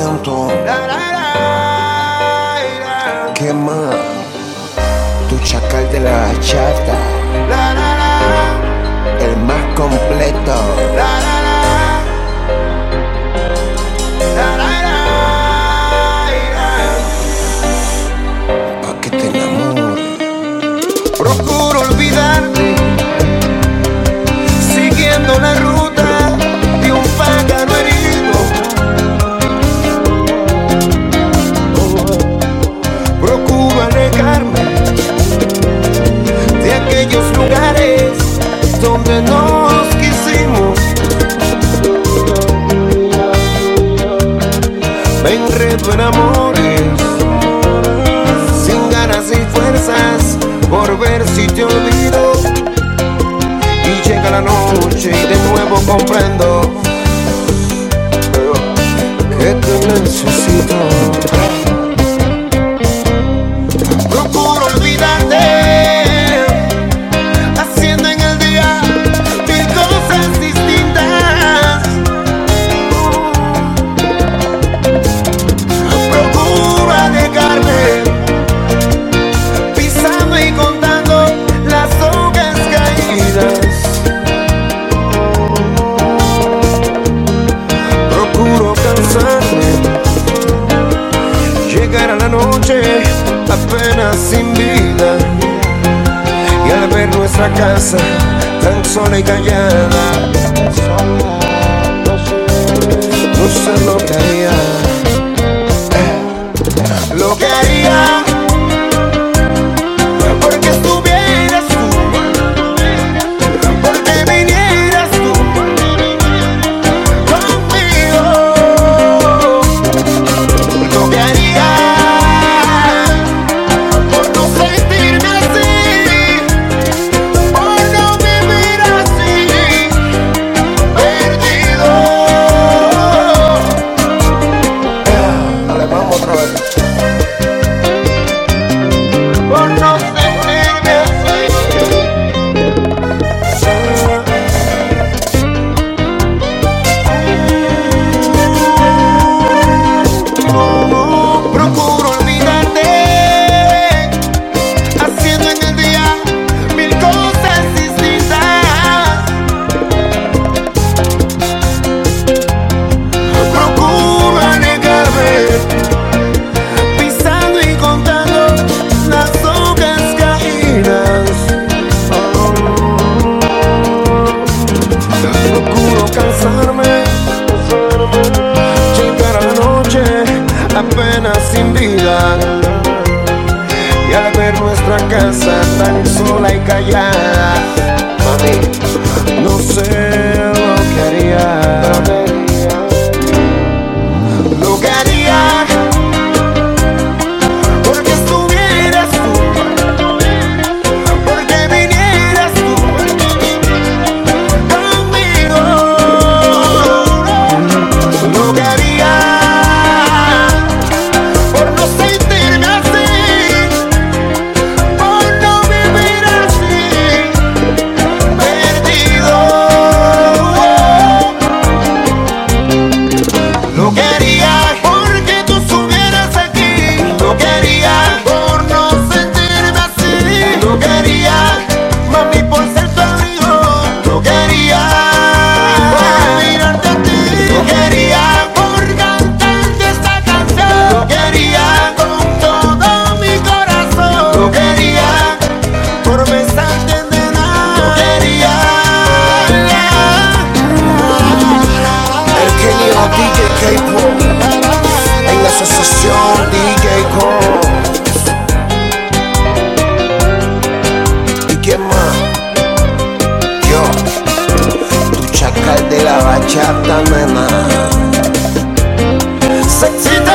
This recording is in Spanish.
tanto. ¿Qué más? Tu chacal de la bachata, el más completo. Pa' que te enamores. Procuro olvidarte, siguiendo la ruta de un pájaro herido. Procuro alejarme de aquellos lugares donde nos quisimos. Me enredo en amores, sin ganas y fuerzas, por ver si te olvido. Y llega la noche y de nuevo comprendo que te necesito. Procuro olvidarte, haciendo en el día mil cosas distintas. Procuro alejarme, pisando y contando las hojas caídas. Procuro cansarme, llegar a la noche apenas sin vida, y al ver nuestra casa tan sola y callada, no sé lo que haría, lo que haría porque estuvieras tú, porque vinieras tú conmigo. Lo que haría por no sentirme así, por no vivir así, perdido. Dale, vamos otra vez. Por no sentirme así. Procuro olvidarte, haciendo en el día mil cosas distintas. Procuro alejarme, pisando y contando las hojas caídas. Procuro cansarme, llegar a la noche apenas sin vida, y al ver nuestra casa tan sola y callada, mami, no sé lo que haría, lo que haría porque estuvieras tú, porque vinieras tú conmigo. Lo que haría por no sentirme así, por no vivir así, perdido. Lo que haría porque tú estuvieras aquí. Lo que haría por no sentirme así. Lo que haría, mami, por ser tu amigo. Lo que haría por mirarte a ti. Lo que haría por cantarte esta canción. Lo que haría con todo mi corazón. Lo que haría por besarte, nena. Lo que haría. El genio DJ K-Pop, en la asociación DJ Cole. ¿Y quién más? Yo, tu chacal de la bachata, nena. Sexy